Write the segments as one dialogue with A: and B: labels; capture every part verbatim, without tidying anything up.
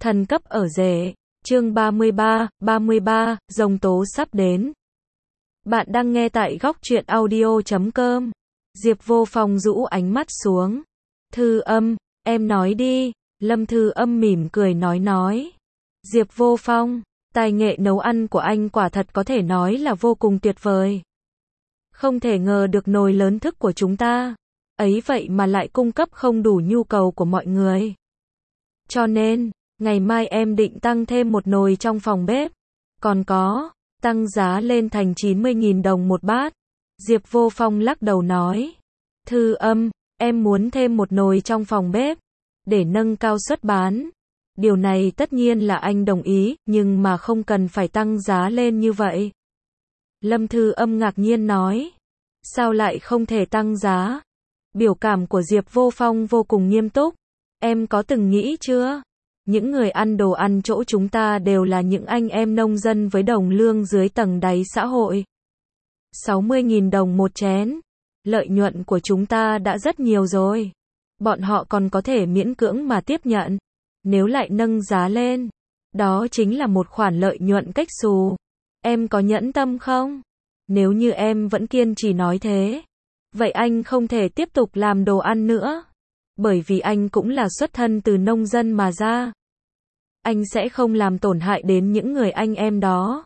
A: Thần cấp ở rể. Chương ba mươi ba, ba mươi ba, rồng tố sắp đến. Bạn đang nghe tại góc truyện audio chấm com. Diệp Vô Phong rũ ánh mắt xuống. Thư Âm, em nói đi. Lâm Thư Âm mỉm cười nói nói. Diệp Vô Phong, tài nghệ nấu ăn của anh quả thật có thể nói là vô cùng tuyệt vời. Không thể ngờ được nồi lớn thức của chúng ta, ấy vậy mà lại cung cấp không đủ nhu cầu của mọi người. Cho nên, ngày mai em định tăng thêm một nồi trong phòng bếp. Còn có, tăng giá lên thành chín mươi nghìn đồng một bát. Diệp Vô Phong lắc đầu nói. Thư Âm, em muốn thêm một nồi trong phòng bếp, để nâng cao suất bán. Điều này tất nhiên là anh đồng ý, nhưng mà không cần phải tăng giá lên như vậy. Lâm Thư Âm ngạc nhiên nói. Sao lại không thể tăng giá? Biểu cảm của Diệp Vô Phong vô cùng nghiêm túc. Em có từng nghĩ chưa? Những người ăn đồ ăn chỗ chúng ta đều là những anh em nông dân với đồng lương dưới tầng đáy xã hội. sáu mươi nghìn đồng một chén. Lợi nhuận của chúng ta đã rất nhiều rồi. Bọn họ còn có thể miễn cưỡng mà tiếp nhận. Nếu lại nâng giá lên, đó chính là một khoản lợi nhuận cách xù. Em có nhẫn tâm không? Nếu như em vẫn kiên trì nói thế, vậy anh không thể tiếp tục làm đồ ăn nữa. Bởi vì anh cũng là xuất thân từ nông dân mà ra. Anh sẽ không làm tổn hại đến những người anh em đó.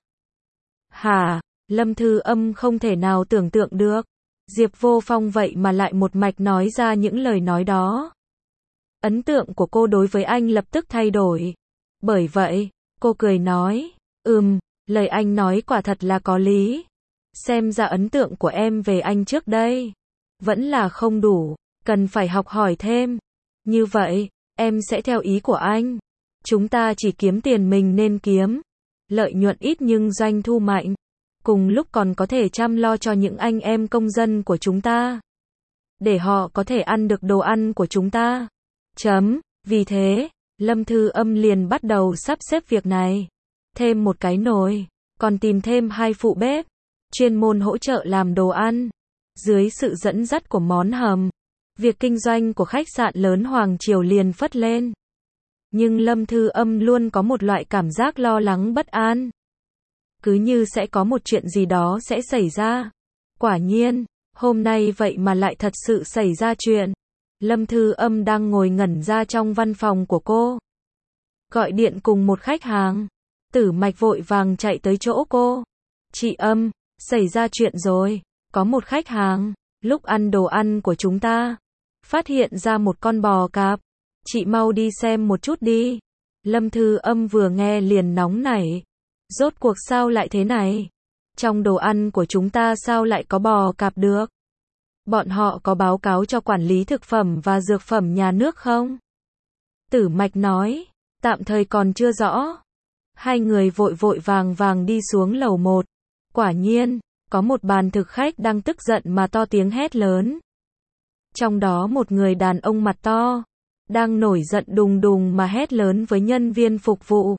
A: Hả? Lâm Thư Âm không thể nào tưởng tượng được. Diệp Vô Phong vậy mà lại một mạch nói ra những lời nói đó. Ấn tượng của cô đối với anh lập tức thay đổi. Bởi vậy, cô cười nói, ừm, lời anh nói quả thật là có lý. Xem ra ấn tượng của em về anh trước đây vẫn là không đủ, cần phải học hỏi thêm. Như vậy, em sẽ theo ý của anh. Chúng ta chỉ kiếm tiền mình nên kiếm. Lợi nhuận ít nhưng doanh thu mạnh. Cùng lúc còn có thể chăm lo cho những anh em công dân của chúng ta, để họ có thể ăn được đồ ăn của chúng ta. Chấm. Vì thế, Lâm Thư Âm liền bắt đầu sắp xếp việc này. Thêm một cái nồi, còn tìm thêm hai phụ bếp, chuyên môn hỗ trợ làm đồ ăn. Dưới sự dẫn dắt của món hầm, việc kinh doanh của khách sạn lớn Hoàng Triều liền phất lên. Nhưng Lâm Thư Âm luôn có một loại cảm giác lo lắng bất an. Cứ như sẽ có một chuyện gì đó sẽ xảy ra. Quả nhiên, hôm nay vậy mà lại thật sự xảy ra chuyện. Lâm Thư Âm đang ngồi ngẩn ra trong văn phòng của cô, gọi điện cùng một khách hàng. Tử Mạch vội vàng chạy tới chỗ cô. Chị Âm, xảy ra chuyện rồi. Có một khách hàng, lúc ăn đồ ăn của chúng ta, phát hiện ra một con bò cạp. Chị mau đi xem một chút đi. Lâm Thư Âm vừa nghe liền nóng nảy. Rốt cuộc sao lại thế này? Trong đồ ăn của chúng ta sao lại có bò cạp được? Bọn họ có báo cáo cho quản lý thực phẩm và dược phẩm nhà nước không? Tử Mạch nói, tạm thời còn chưa rõ. Hai người vội vội vàng vàng đi xuống lầu một. Quả nhiên, có một bàn thực khách đang tức giận mà to tiếng hét lớn. Trong đó một người đàn ông mặt to, đang nổi giận đùng đùng mà hét lớn với nhân viên phục vụ.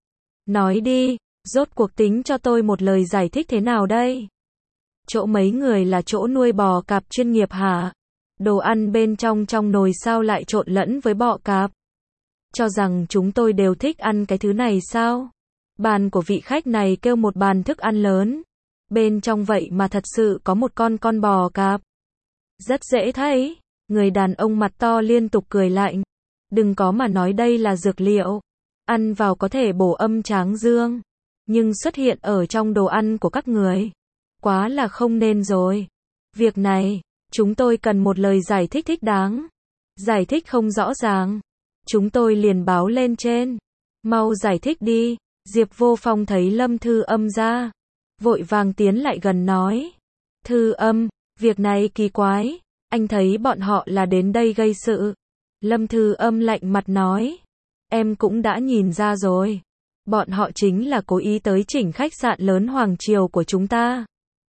A: Nói đi, rốt cuộc tính cho tôi một lời giải thích thế nào đây? Chỗ mấy người là chỗ nuôi bò cạp chuyên nghiệp hả? Đồ ăn bên trong trong nồi sao lại trộn lẫn với bọ cạp? Cho rằng chúng tôi đều thích ăn cái thứ này sao? Bàn của vị khách này kêu một bàn thức ăn lớn. Bên trong vậy mà thật sự có một con con bò cạp. Rất dễ thấy. Người đàn ông mặt to liên tục cười lạnh. Đừng có mà nói đây là dược liệu. Ăn vào có thể bổ âm tráng dương. Nhưng xuất hiện ở trong đồ ăn của các người, quá là không nên rồi. Việc này, chúng tôi cần một lời giải thích thích đáng. Giải thích không rõ ràng, chúng tôi liền báo lên trên. Mau giải thích đi. Diệp Vô Phong thấy Lâm Thư Âm ra, vội vàng tiến lại gần nói. Thư Âm, việc này kỳ quái. Anh thấy bọn họ là đến đây gây sự. Lâm Thư Âm lạnh mặt nói. Em cũng đã nhìn ra rồi. Bọn họ chính là cố ý tới chỉnh khách sạn lớn Hoàng Triều của chúng ta.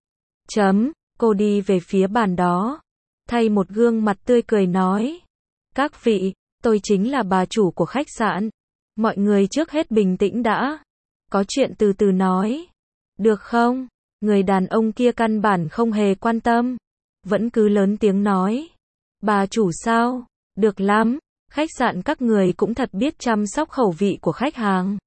A: Chấm. Cô đi về phía bàn đó, thay một gương mặt tươi cười nói. Các vị, tôi chính là bà chủ của khách sạn. Mọi người trước hết bình tĩnh đã. Có chuyện từ từ nói. Được không? Người đàn ông kia căn bản không hề quan tâm, vẫn cứ lớn tiếng nói. Bà chủ sao? Được lắm. Khách sạn các người cũng thật biết chăm sóc khẩu vị của khách hàng.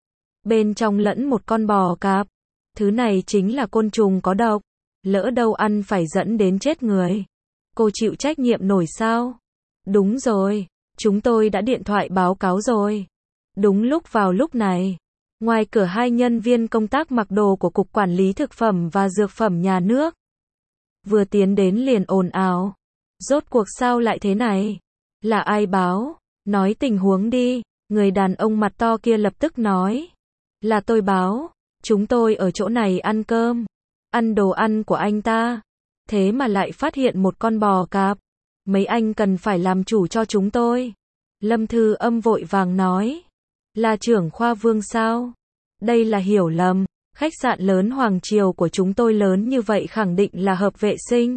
A: Bên trong lẫn một con bò cạp. Thứ này chính là côn trùng có độc. Lỡ đâu ăn phải dẫn đến chết người. Cô chịu trách nhiệm nổi sao? Đúng rồi. Chúng tôi đã điện thoại báo cáo rồi. Đúng lúc vào lúc này. Ngoài cửa hai nhân viên công tác mặc đồ của Cục Quản lý Thực phẩm và Dược phẩm Nhà nước. Vừa tiến đến liền ồn ào. Rốt cuộc sao lại thế này? Là ai báo? Nói tình huống đi. Người đàn ông mặt to kia lập tức nói. Là tôi báo. Chúng tôi ở chỗ này ăn cơm. Ăn đồ ăn của anh ta. Thế mà lại phát hiện một con bò cạp. Mấy anh cần phải làm chủ cho chúng tôi. Lâm Thư Âm vội vàng nói. Là trưởng khoa Vương sao? Đây là hiểu lầm. Khách sạn lớn Hoàng Triều của chúng tôi lớn như vậy khẳng định là hợp vệ sinh.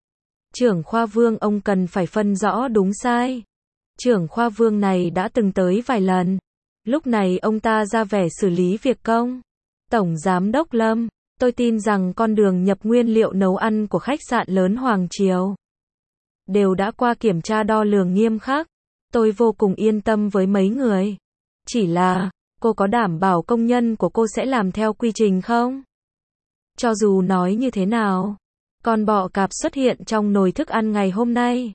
A: Trưởng khoa Vương ông cần phải phân rõ đúng sai. Trưởng khoa Vương này đã từng tới vài lần. Lúc này ông ta ra vẻ xử lý việc công. Tổng Giám đốc Lâm, tôi tin rằng con đường nhập nguyên liệu nấu ăn của khách sạn lớn Hoàng Triều đều đã qua kiểm tra đo lường nghiêm khắc. Tôi vô cùng yên tâm với mấy người. Chỉ là, cô có đảm bảo công nhân của cô sẽ làm theo quy trình không? Cho dù nói như thế nào, con bọ cạp xuất hiện trong nồi thức ăn ngày hôm nay.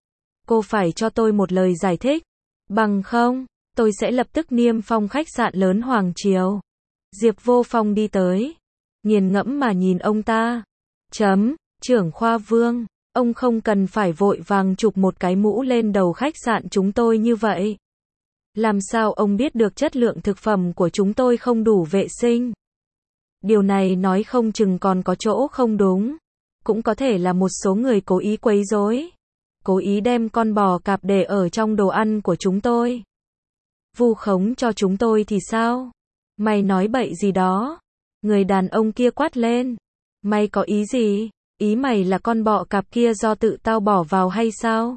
A: Cô phải cho tôi một lời giải thích. Bằng không, tôi sẽ lập tức niêm phong khách sạn lớn Hoàng Triều. Diệp Vô Phong đi tới. Nghiền ngẫm mà nhìn ông ta. Chấm, trưởng khoa Vương. Ông không cần phải vội vàng chụp một cái mũ lên đầu khách sạn chúng tôi như vậy. Làm sao ông biết được chất lượng thực phẩm của chúng tôi không đủ vệ sinh? Điều này nói không chừng còn có chỗ không đúng. Cũng có thể là một số người cố ý quấy rối. Cố ý đem con bò cạp để ở trong đồ ăn của chúng tôi. Vu khống cho chúng tôi thì sao? Mày nói bậy gì đó? Người đàn ông kia quát lên. Mày có ý gì? Ý mày là con bọ cạp kia do tự tao bỏ vào hay sao?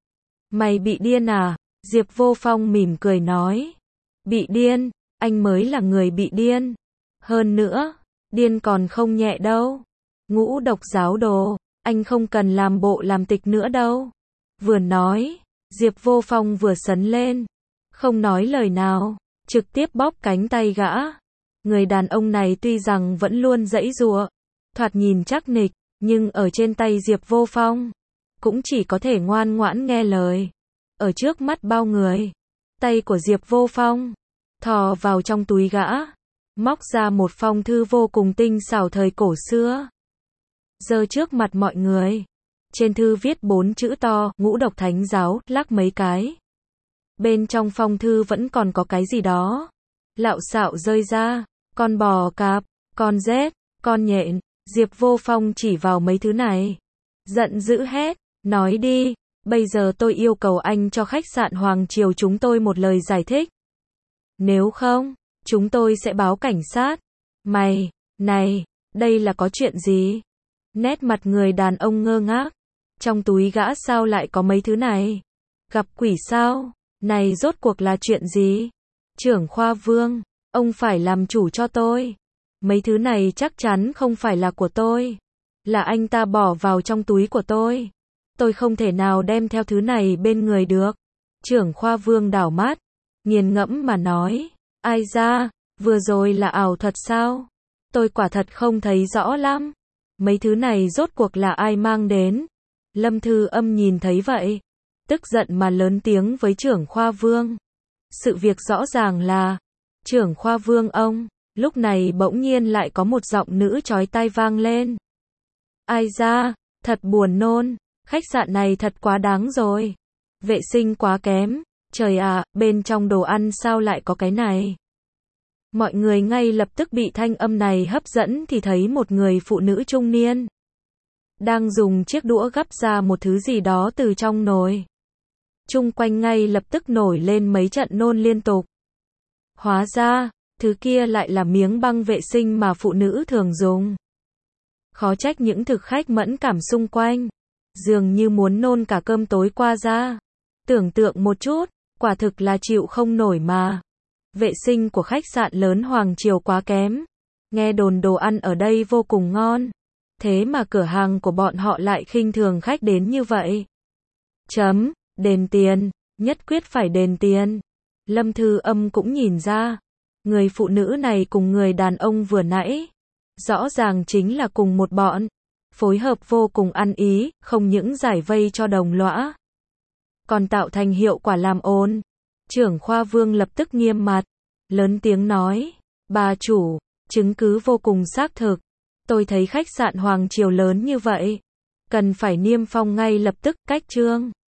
A: Mày bị điên à? Diệp Vô Phong mỉm cười nói. Bị điên? Anh mới là người bị điên. Hơn nữa, điên còn không nhẹ đâu. Ngũ độc giáo đồ, anh không cần làm bộ làm tịch nữa đâu. Vừa nói, Diệp Vô Phong vừa sấn lên. Không nói lời nào, trực tiếp bóp cánh tay gã. Người đàn ông này tuy rằng vẫn luôn giãy giụa, thoạt nhìn chắc nịch, nhưng ở trên tay Diệp Vô Phong, cũng chỉ có thể ngoan ngoãn nghe lời. Ở trước mắt bao người, tay của Diệp Vô Phong thò vào trong túi gã, móc ra một phong thư vô cùng tinh xảo thời cổ xưa. Giơ trước mặt mọi người. Trên thư viết bốn chữ to, Ngũ độc thánh giáo, lắc mấy cái. Bên trong phong thư vẫn còn có cái gì đó. Lạo xạo rơi ra, con bò cạp, con rết, con nhện. Diệp Vô Phong chỉ vào mấy thứ này. Giận dữ hét, nói đi, bây giờ tôi yêu cầu anh cho khách sạn Hoàng Triều chúng tôi một lời giải thích. Nếu không, chúng tôi sẽ báo cảnh sát. Mày, này, đây là có chuyện gì? Nét mặt người đàn ông ngơ ngác. Trong túi gã sao lại có mấy thứ này? Gặp quỷ sao? Này rốt cuộc là chuyện gì? Trưởng khoa Vương, ông phải làm chủ cho tôi. Mấy thứ này chắc chắn không phải là của tôi. Là anh ta bỏ vào trong túi của tôi. Tôi không thể nào đem theo thứ này bên người được. Trưởng khoa Vương đảo mắt, nghiền ngẫm mà nói. Ai ra, vừa rồi là ảo thuật sao? Tôi quả thật không thấy rõ lắm. Mấy thứ này rốt cuộc là ai mang đến? Lâm Thư Âm nhìn thấy vậy, tức giận mà lớn tiếng với trưởng khoa Vương. Sự việc rõ ràng là, trưởng khoa Vương ông, lúc này bỗng nhiên lại có một giọng nữ chói tai vang lên. Ai ra, thật buồn nôn, khách sạn này thật quá đáng rồi. Vệ sinh quá kém, trời ạ, bên trong đồ ăn sao lại có cái này? Mọi người ngay lập tức bị thanh âm này hấp dẫn thì thấy một người phụ nữ trung niên đang dùng chiếc đũa gắp ra một thứ gì đó từ trong nồi. Chung quanh ngay lập tức nổi lên mấy trận nôn liên tục. Hóa ra, thứ kia lại là miếng băng vệ sinh mà phụ nữ thường dùng. Khó trách những thực khách mẫn cảm xung quanh, dường như muốn nôn cả cơm tối qua ra. Tưởng tượng một chút, quả thực là chịu không nổi mà. Vệ sinh của khách sạn lớn Hoàng Triều quá kém. Nghe đồn đồ ăn ở đây vô cùng ngon. Thế mà cửa hàng của bọn họ lại khinh thường khách đến như vậy. Chấm, đền tiền. nhất quyết phải đền tiền. Lâm Thư Âm cũng nhìn ra, người phụ nữ này cùng người đàn ông vừa nãy, rõ ràng chính là cùng một bọn, phối hợp vô cùng ăn ý, không những giải vây cho đồng lõa, còn tạo thành hiệu quả làm ồn. Trưởng khoa Vương lập tức nghiêm mặt, lớn tiếng nói, bà chủ, chứng cứ vô cùng xác thực, tôi thấy khách sạn Hoàng Triều lớn như vậy, cần phải niêm phong ngay lập tức, cách trương.